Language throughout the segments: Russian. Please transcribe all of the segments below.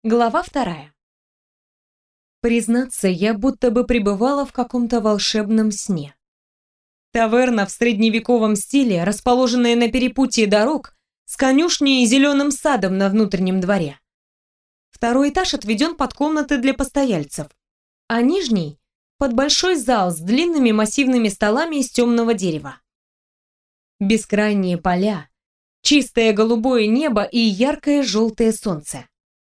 Глава 2. Признаться, я будто бы пребывала в каком-то волшебном сне. Таверна в средневековом стиле, расположенная на перепутье дорог, с конюшней и зеленым садом на внутреннем дворе. Второй этаж отведен под комнаты для постояльцев, а нижний – под большой зал с длинными массивными столами из темного дерева. Бескрайние поля, чистое голубое небо и яркое желтое солнце.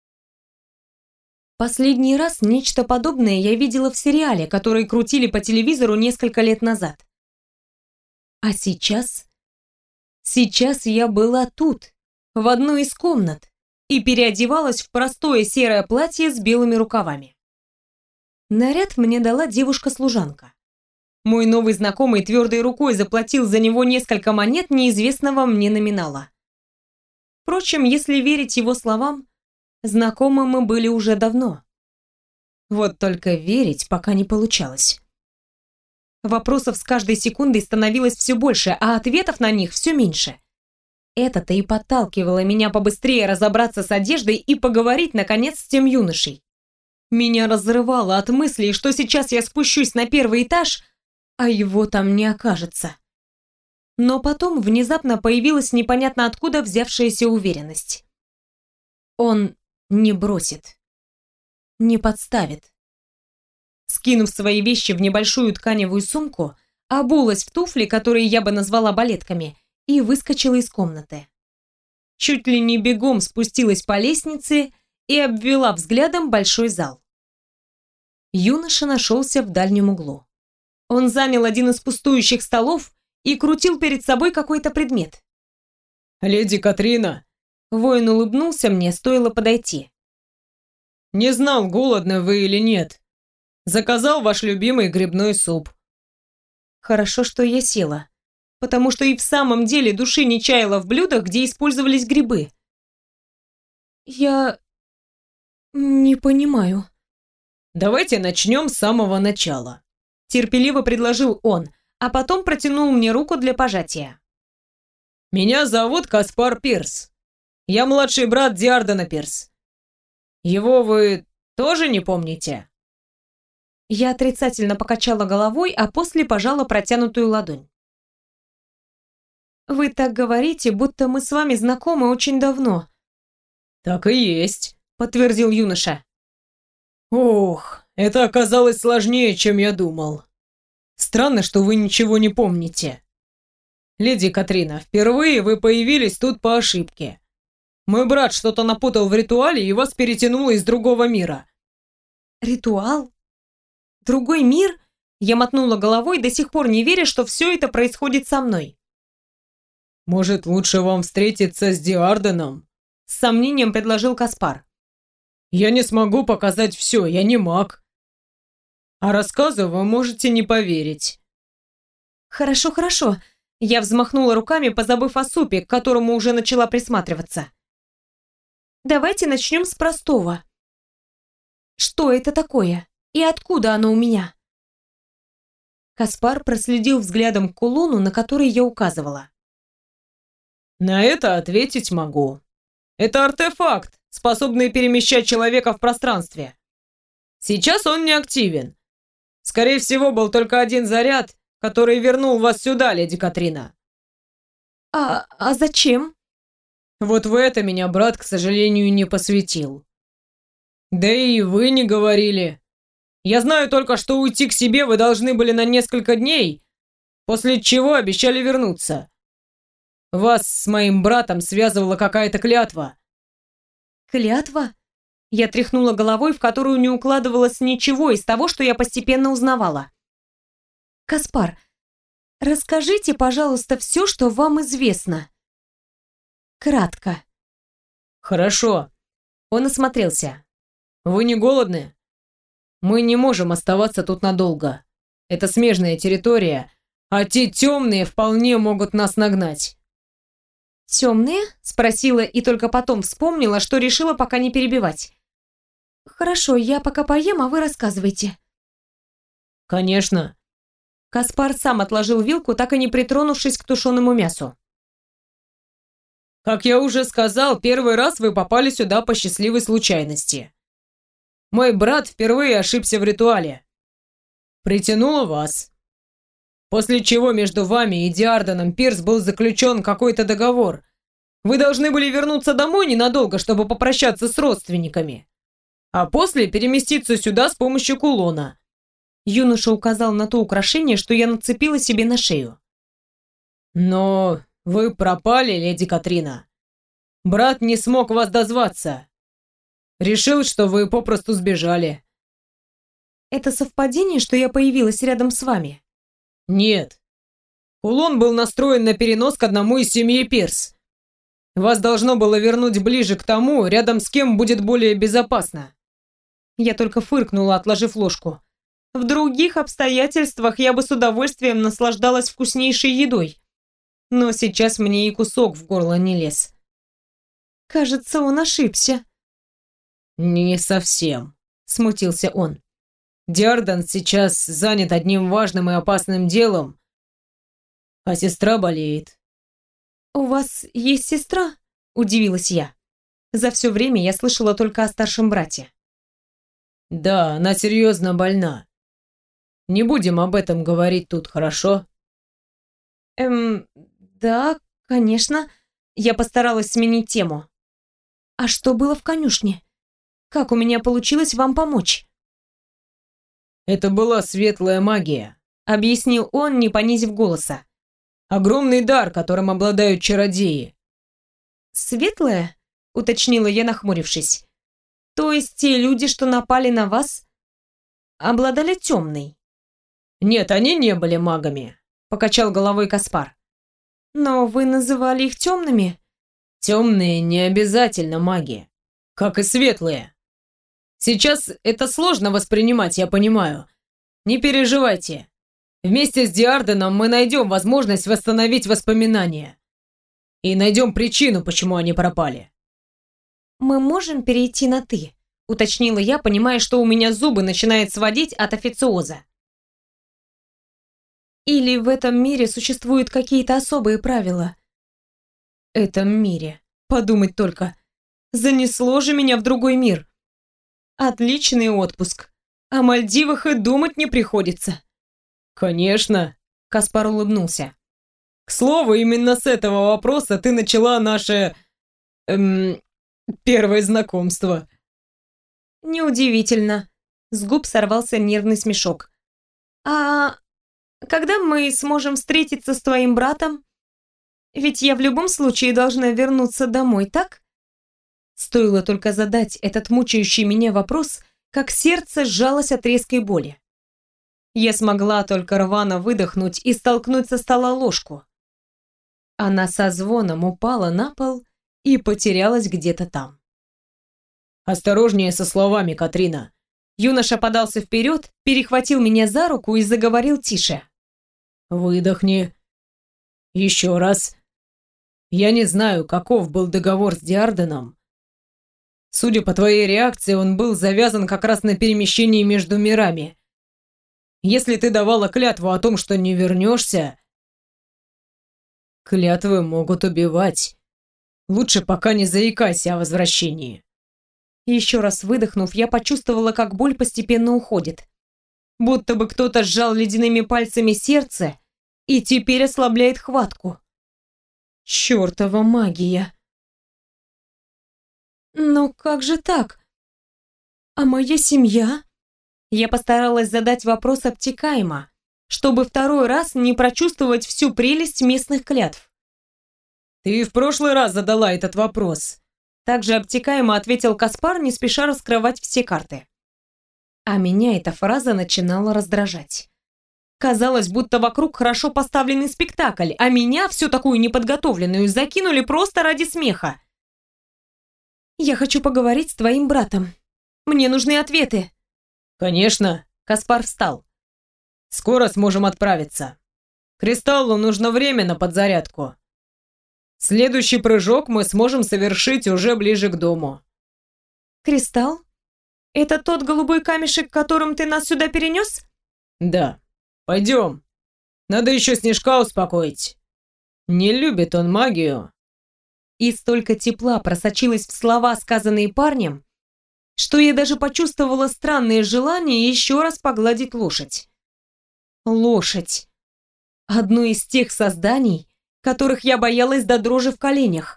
Последний раз нечто подобное я видела в сериале, который крутили по телевизору несколько лет назад. А сейчас? Сейчас я была тут, в одной из комнат, и переодевалась в простое серое платье с белыми рукавами. Наряд мне дала девушка-служанка. Мой новый знакомый твердой рукой заплатил за него несколько монет неизвестного мне номинала. Впрочем, если верить его словам, знакомы мы были уже давно. Вот только верить пока не получалось. Вопросов с каждой секундой становилось все больше, а ответов на них все меньше. Это-то и подталкивало меня побыстрее разобраться с одеждой и поговорить, наконец, с тем юношей. Меня разрывало от мыслей, что сейчас я спущусь на первый этаж, а его там не окажется. Но потом внезапно появилась непонятно откуда взявшаяся уверенность. Он не бросит. Не подставит. Скинув свои вещи в небольшую тканевую сумку, обулась в туфли, которые я бы назвала балетками, и выскочила из комнаты. Чуть ли не бегом спустилась по лестнице и обвела взглядом большой зал. Юноша нашелся в дальнем углу. Он занял один из пустующих столов и крутил перед собой какой-то предмет. «Леди Катрина!» Воин улыбнулся мне, стоило подойти. «Не знал, голодны вы или нет. Заказал ваш любимый грибной суп». Хорошо, что я села, потому что и в самом деле души не чаяла в блюдах, где использовались грибы. Я не понимаю. «Давайте начнем с самого начала», — терпеливо предложил он, а потом протянул мне руку для пожатия. «Меня зовут Каспар Пирс. Я младший брат Диардена Пирс. Его вы тоже не помните?» Я отрицательно покачала головой, а после пожала протянутую ладонь. «Вы так говорите, будто мы с вами знакомы очень давно». «Так и есть», — подтвердил юноша. «Ох, это оказалось сложнее, чем я думал. Странно, что вы ничего не помните. Леди Катрина, впервые вы появились тут по ошибке. Мой брат что-то напутал в ритуале, и вас перетянуло из другого мира». «Ритуал? Другой мир?» Я мотнула головой, до сих пор не веря, что все это происходит со мной. «Может, лучше вам встретиться с Диарденом?» С сомнением предложил Каспар. «Я не смогу показать все, я не маг. А рассказу вы можете не поверить». «Хорошо, хорошо». Я взмахнула руками, позабыв о супе, к которому уже начала присматриваться. «Давайте начнем с простого. Что это такое? И откуда оно у меня?» Каспар проследил взглядом к кулону, на который я указывала. «На это ответить могу. Это артефакт, способный перемещать человека в пространстве. Сейчас он не активен. Скорее всего, был только один заряд, который вернул вас сюда, леди Катрина». А зачем?» Вот в это меня брат, к сожалению, не посвятил. Да и вы не говорили. Я знаю только, что уйти к себе вы должны были на несколько дней, после чего обещали вернуться. Вас с моим братом связывала какая-то клятва. «Клятва?» Я тряхнула головой, в которую не укладывалось ничего из того, что я постепенно узнавала. «Каспар, расскажите, пожалуйста, все, что вам известно. Кратко». Хорошо. Он осмотрелся. Вы не голодны? Мы не можем оставаться тут надолго. Это смежная территория, а те темные вполне могут нас нагнать. «Темные?» — спросила и только потом вспомнила, что решила пока не перебивать. «Хорошо, я пока поем, а вы рассказывайте». Конечно. Каспар сам отложил вилку, так и не притронувшись к тушеному мясу. Как я уже сказал, первый раз вы попали сюда по счастливой случайности. Мой брат впервые ошибся в ритуале. Притянуло вас. После чего между вами и Диарданом Пирс был заключен какой-то договор. Вы должны были вернуться домой ненадолго, чтобы попрощаться с родственниками. А после переместиться сюда с помощью кулона. Юноша указал на то украшение, что я нацепила себе на шею. Но вы пропали, леди Катрина. Брат не смог вас дозваться. Решил, что вы попросту сбежали. Это совпадение, что я появилась рядом с вами? Нет. Кулон был настроен на перенос к одному из семьи Пирс. Вас должно было вернуть ближе к тому, рядом с кем будет более безопасно. Я только фыркнула, отложив ложку. В других обстоятельствах я бы с удовольствием наслаждалась вкуснейшей едой. Но сейчас мне и кусок в горло не лез. Кажется, он ошибся. Не совсем, смутился он. Диардан сейчас занят одним важным и опасным делом, а сестра болеет. «У вас есть сестра?» – удивилась я. За все время я слышала только о старшем брате. Да, она серьезно больна. Не будем об этом говорить тут, хорошо? Да, конечно. Я постаралась сменить тему. А что было в конюшне? Как у меня получилось вам помочь? Это была светлая магия, Объяснил он, не понизив голоса. огромный дар, которым обладают чародеи. Светлая? Уточнила я, нахмурившись. То есть те люди, что напали на вас, обладали темной? Нет, они не были магами, покачал головой Каспар. Но вы называли их темными? Темные не обязательно маги, как и светлые. Сейчас это сложно воспринимать, я понимаю. Не переживайте. Вместе с Диарденом мы найдем возможность восстановить воспоминания. И найдем причину, почему они пропали. Мы можем перейти на «ты», уточнила я, понимая, что у меня зубы начинают сводить от официоза. Или в этом мире существуют какие-то особые правила? Этом мире. Подумать только. Занесло же меня в другой мир. Отличный отпуск. О Мальдивах и думать не приходится. Конечно. Каспар улыбнулся. К слову, именно с этого вопроса ты начала наше... первое знакомство. Неудивительно. С губ сорвался нервный смешок. А когда мы сможем встретиться с твоим братом? Ведь я в любом случае должна вернуться домой, так? Стоило только задать этот мучающий меня вопрос, как сердце сжалось от резкой боли. Я смогла только рвано выдохнуть и столкнуть со стола ложку. Она со звоном упала на пол и потерялась где-то там. Осторожнее со словами, Катрина. Юноша подался вперед, перехватил меня за руку и заговорил тише. Выдохни. Еще раз. Я не знаю, каков был договор с Диарденом. Судя по твоей реакции, он был завязан как раз на перемещении между мирами. Если ты давала клятву о том, что не вернешься... Клятвы могут убивать. Лучше пока не заикайся о возвращении. Еще раз выдохнув, я почувствовала, как боль постепенно уходит. Будто бы кто-то сжал ледяными пальцами сердце и теперь ослабляет хватку. Чёртова магия! Но как же так? А моя семья? Я постаралась задать вопрос обтекаемо, чтобы второй раз не прочувствовать всю прелесть местных клятв. Ты в прошлый раз задала этот вопрос. Также обтекаемо ответил Каспар, не спеша раскрывать все карты. А меня эта фраза начинала раздражать. Казалось, будто вокруг хорошо поставленный спектакль, а меня, всю такую неподготовленную, закинули просто ради смеха. «Я хочу поговорить с твоим братом. Мне нужны ответы». «Конечно», — Каспар встал. «Скоро сможем отправиться. Кристаллу нужно время на подзарядку. Следующий прыжок мы сможем совершить уже ближе к дому». «Кристалл? Это тот голубой камешек, которым ты нас сюда перенес?» «Да. Пойдем. Надо еще Снежка успокоить. Не любит он магию». И столько тепла просочилось в слова, сказанные парнем, что я даже почувствовала странное желание еще раз погладить лошадь. Лошадь. Одно из тех созданий, которых я боялась до дрожи в коленях.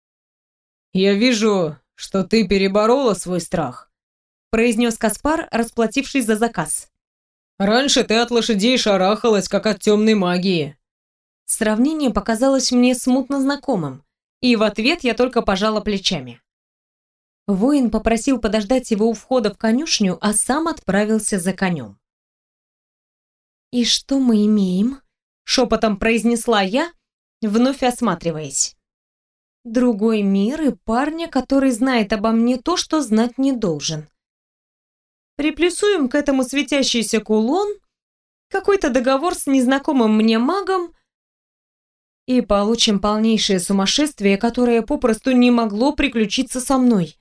«Я вижу, что ты переборола свой страх», произнес Каспар, расплатившись за заказ. «Раньше ты от лошадей шарахалась, как от темной магии». Сравнение показалось мне смутно знакомым, и в ответ я только пожала плечами. Воин попросил подождать его у входа в конюшню, а сам отправился за конем. «И что мы имеем?» — шепотом произнесла я, вновь осматриваясь. «Другой мир и парня, который знает обо мне то, что знать не должен. Приплюсуем к этому светящийся кулон, какой-то договор с незнакомым мне магом и получим полнейшее сумасшествие, которое попросту не могло приключиться со мной».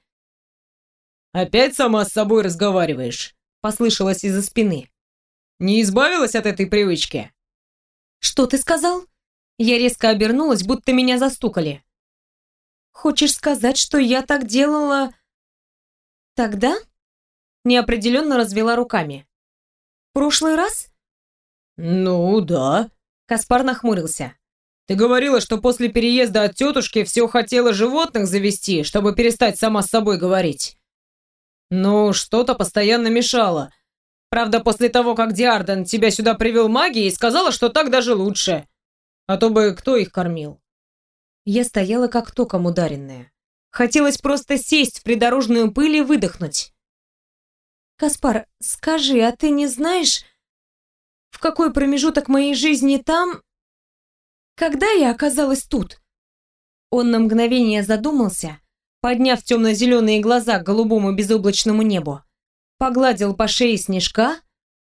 «Опять сама с собой разговариваешь?» — послышалось из-за спины. «Не избавилась от этой привычки?» «Что ты сказал?» Я резко обернулась, будто меня застукали. «Хочешь сказать, что я так делала тогда?» Неопределенно развела руками. «В прошлый раз?» «Ну, да». Каспар нахмурился. «Ты говорила, что после переезда от тетушки все хотела животных завести, чтобы перестать сама с собой говорить. Ну, что-то постоянно мешало. Правда, после того, как Диарден тебя сюда привел магией, сказала, что так даже лучше. А то бы кто их кормил?» Я стояла как током ударенная. Хотелось просто сесть в придорожную пыль и выдохнуть. «Каспар, скажи, а ты не знаешь, в какой промежуток моей жизни там, когда я оказалась тут?» Он на мгновение задумался, подняв темно-зеленые глаза к голубому безоблачному небу, погладил по шее снежка.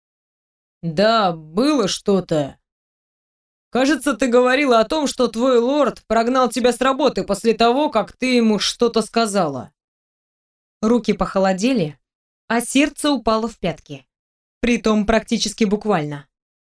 «Да, было что-то. Кажется, ты говорила о том, что твой лорд прогнал тебя с работы после того, как ты ему что-то сказала». Руки похолодели, а сердце упало в пятки. Притом практически буквально.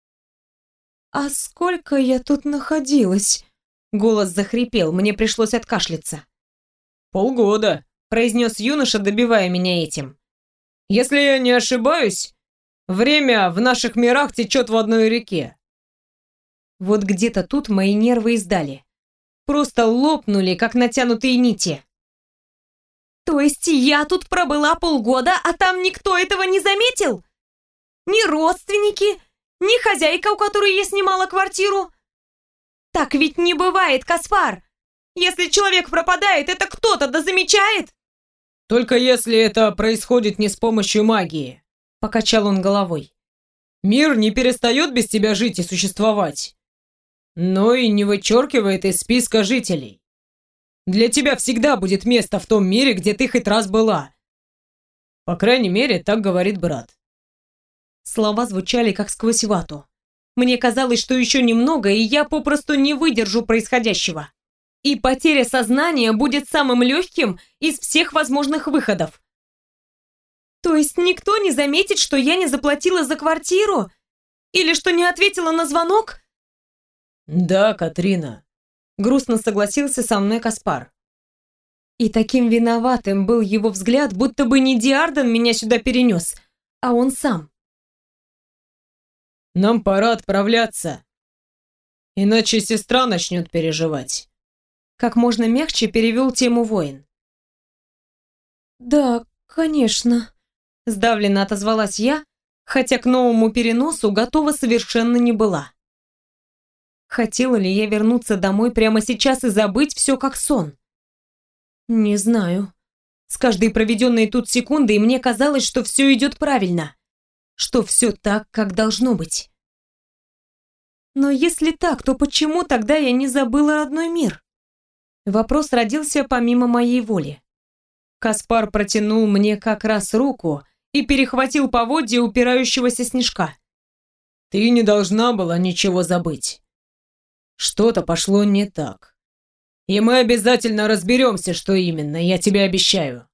«А сколько я тут находилась?» Голос захрипел, мне пришлось откашляться. «Полгода», — произнес юноша, добивая меня этим. «Если я не ошибаюсь, время в наших мирах течет в одной реке». Вот где-то тут мои нервы издали. Просто лопнули, как натянутые нити. «То есть я тут пробыла полгода, а там никто этого не заметил? Ни родственники, ни хозяйка, у которой я снимала квартиру? Так ведь не бывает, Каспар! Если человек пропадает, это кто-то да замечает!» «Только если это происходит не с помощью магии», — покачал он головой. «Мир не перестает без тебя жить и существовать, но и не вычеркивает из списка жителей. Для тебя всегда будет место в том мире, где ты хоть раз была. По крайней мере, так говорит брат». Слова звучали как сквозь вату. Мне казалось, что еще немного, и я попросту не выдержу происходящего. И потеря сознания будет самым легким из всех возможных выходов. То есть никто не заметит, что я не заплатила за квартиру? Или что не ответила на звонок? «Да, Катрина», — грустно согласился со мной Каспар. И таким виноватым был его взгляд, будто бы не Диарден меня сюда перенес, а он сам. «Нам пора отправляться, иначе сестра начнет переживать». Как можно мягче перевел тему воин. «Да, конечно», — сдавленно отозвалась я, хотя к новому переносу готова совершенно не была. Хотела ли я вернуться домой прямо сейчас и забыть все как сон? Не знаю. С каждой проведенной тут секундой мне казалось, что все идет правильно, что все так, как должно быть. Но если так, то почему тогда я не забыла родной мир? Вопрос родился помимо моей воли. Каспар протянул мне как раз руку и перехватил поводья упирающегося снежка. «Ты не должна была ничего забыть. Что-то пошло не так. И мы обязательно разберемся, что именно, я тебе обещаю».